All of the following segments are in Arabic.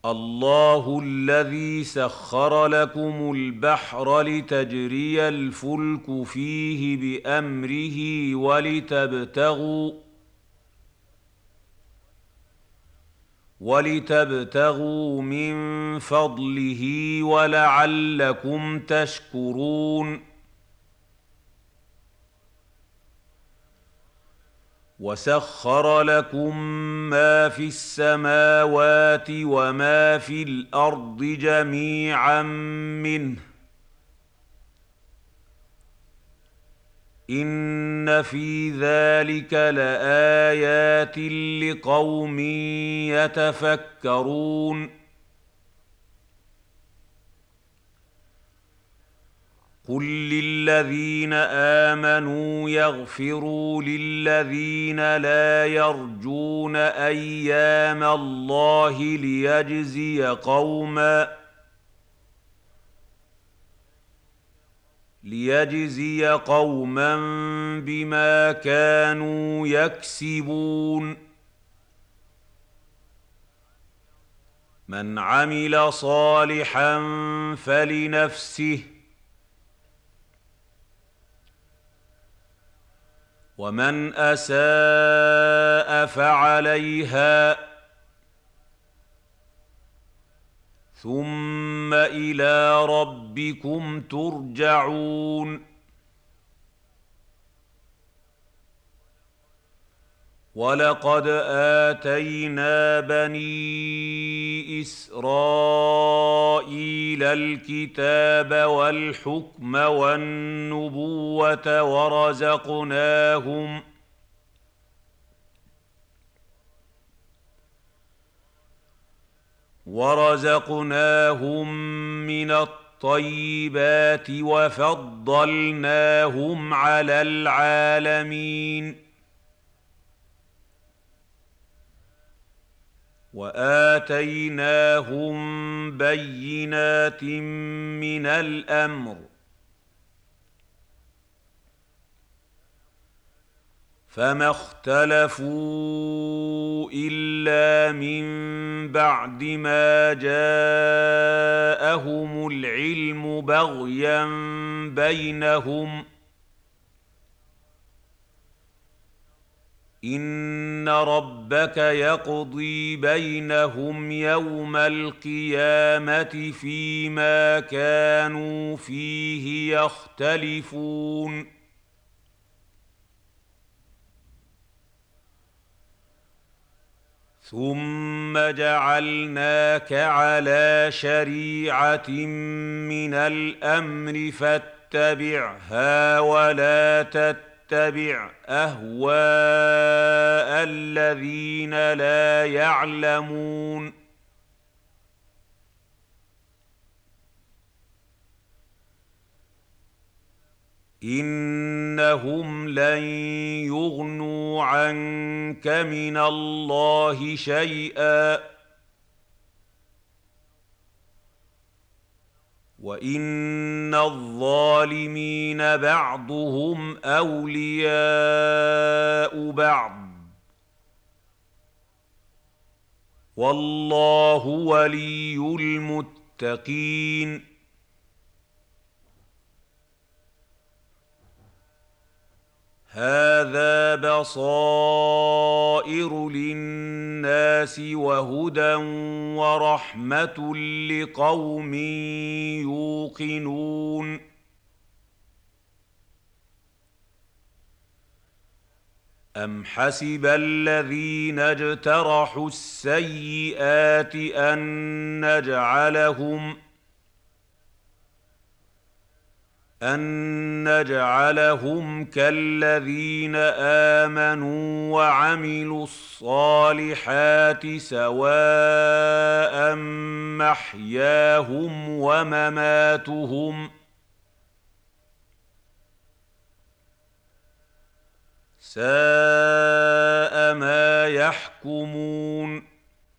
الله الذي سخر لكم البحر لتجري الفلك فيه بأمره ولتبتغوا من فضله ولعلكم تشكرون. وسخر لكم ما في السماوات وما في الأرض جميعا منه إن في ذلك لآيات لقوم يتفكرون. قل للذين آمنوا يغفروا للذين لا يرجون أيام الله ليجزي قوما بما كانوا يكسبون. من عمل صالحا فلنفسه ومن أساء فعليها ثم إلى ربكم ترجعون. ولقد آتينا بني إسرائيل الكتاب والحكم والنبوة ورزقناهم من الطيبات وفضلناهم على العالمين. وآتيناهم بينات من الأمر فما اختلفوا إلا من بعد ما جاءهم العلم بغيا بينهم إن ربك يقضي بينهم يوم القيامة فيما كانوا فيه يختلفون. ثم جعلناك على شريعة من الأمر فاتبعها ولا تتبع أهواء الذين لا يعلمون. إنهم لن يغنوا عنك من الله شيئا وإن الظالمين بعضهم أولياء بعض والله ولي المتقين. هذا بصائر للناس وهدى ورحمة لقوم يوقنون. أم حسب الذين اجترحوا السيئات أن نجعلهم كالذين آمنوا وعملوا الصالحات سواء محياهم ومماتهم ساء ما يحكمون.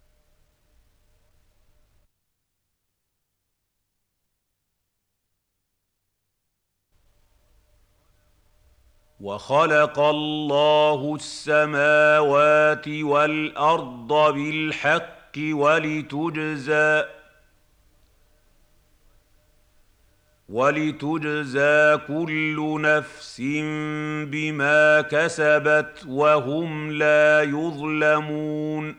وخلق الله السماوات والأرض بالحق ولتجزى كل نفس بما كسبت وهم لا يظلمون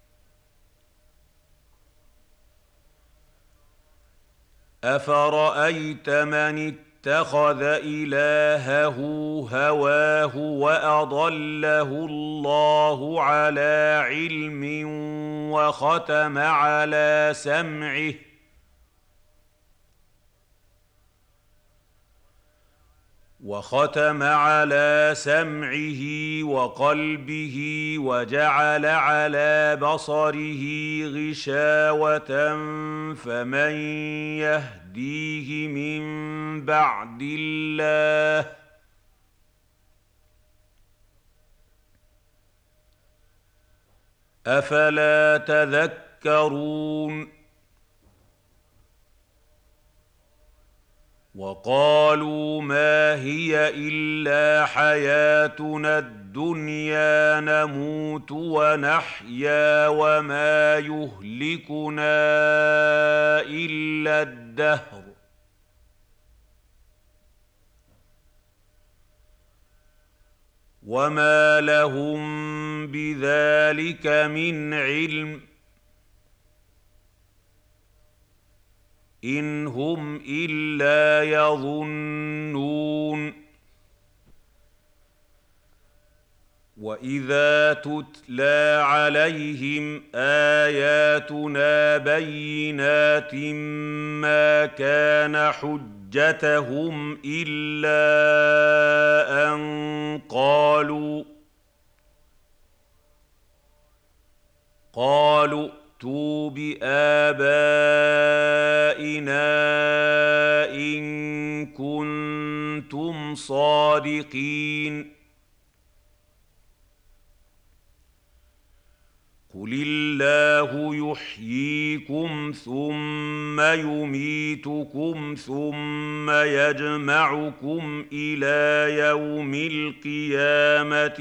أفرأيت من اتخذ إلهه هواه وأضله الله على علم وختم على سمعه وقلبه وجعل على بصره غشاوة فمن يهديه من بعد الله أفلا تذكرون وقالوا ما هي إلا حياتنا الدنيا نموت ونحيا وما يهلكنا إلا الدهر وما لهم بذلك من علم إن هم إلا يظنون وإذا تتلى عليهم آياتنا بينات ما كان حجتهم إلا أن قالوا ائتوا بآبائنا إن كنتم صادقين قل الله يحييكم ثم يميتكم ثم يجمعكم إلى يوم القيامة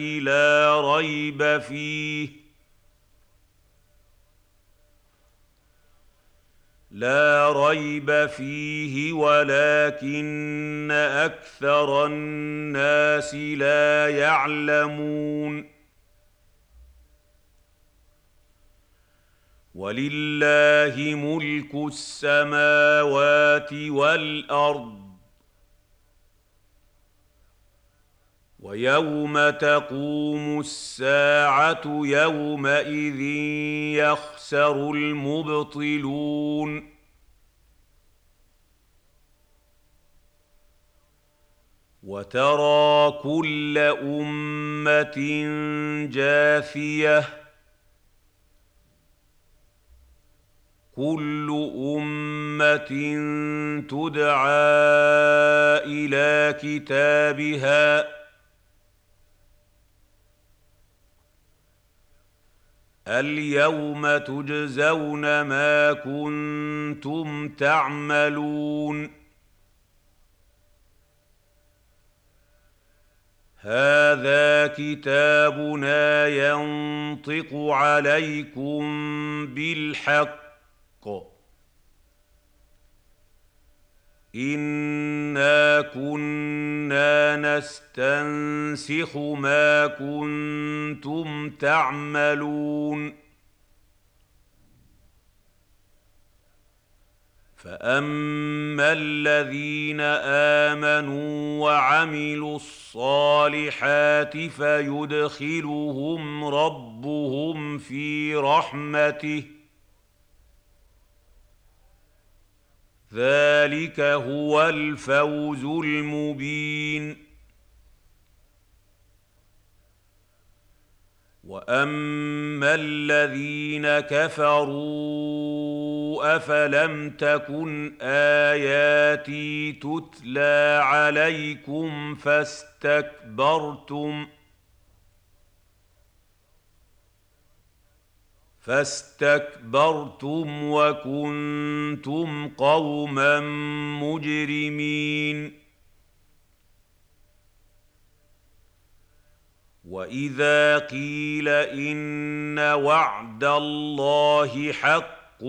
لا ريب فيه ولكن أكثر الناس لا يعلمون ولله ملك السماوات والأرض ويوم تقوم الساعة يومئذ يخسر المبطلون وترى كل أمة جاثية كل أمة تدعى إلى كتابها اليوم تجزون ما كنتم تعملون هذا كتابنا ينطق عليكم بالحق إنا كنا نستنسخ ما كنتم تعملون فأما الذين آمنوا وعملوا الصالحات فيدخلهم ربهم في رحمته ذلك هو الفوز المبين وأما الذين كفروا أفلم تكن آياتي تتلى عليكم فاستكبرتم وكنتم قوما مجرمين واذا قيل ان وعد الله حق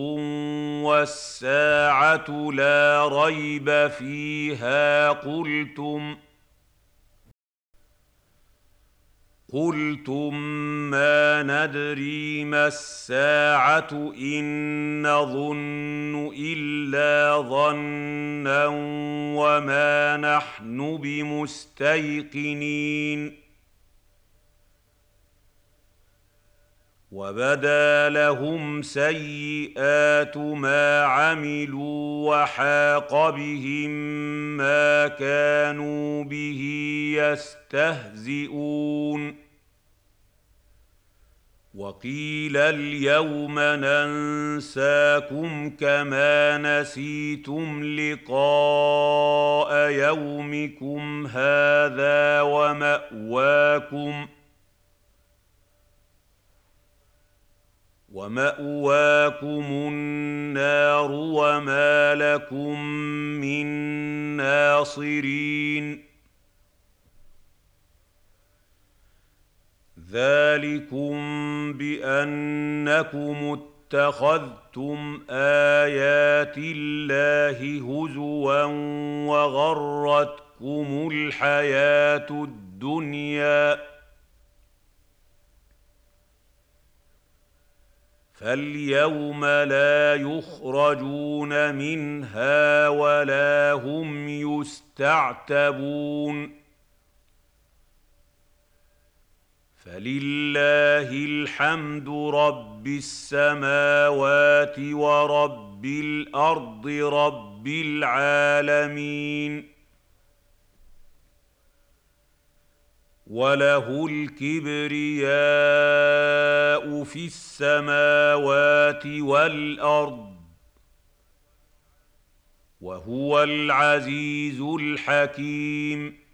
والساعه لا ريب فيها قلتم ما ندري ما الساعه ان نظن الا ظنا وما نحن بمستيقنين وبدا لهم سيئات ما عملوا وحاق بهم ما كانوا به يستهزئون وقيل اليوم ننساكم كما نسيتم لقاء يومكم هذا ومأواكم النار وما لكم من ناصرين ذلكم بأنكم اتخذتم آيات الله هزوا وغرتكم الحياة الدنيا فاليوم لا يخرجون منها ولا هم يستعتبون فلله الحمد رب السماوات ورب الأرض رب العالمين وله الكبرياء في السماوات والأرض وهو العزيز الحكيم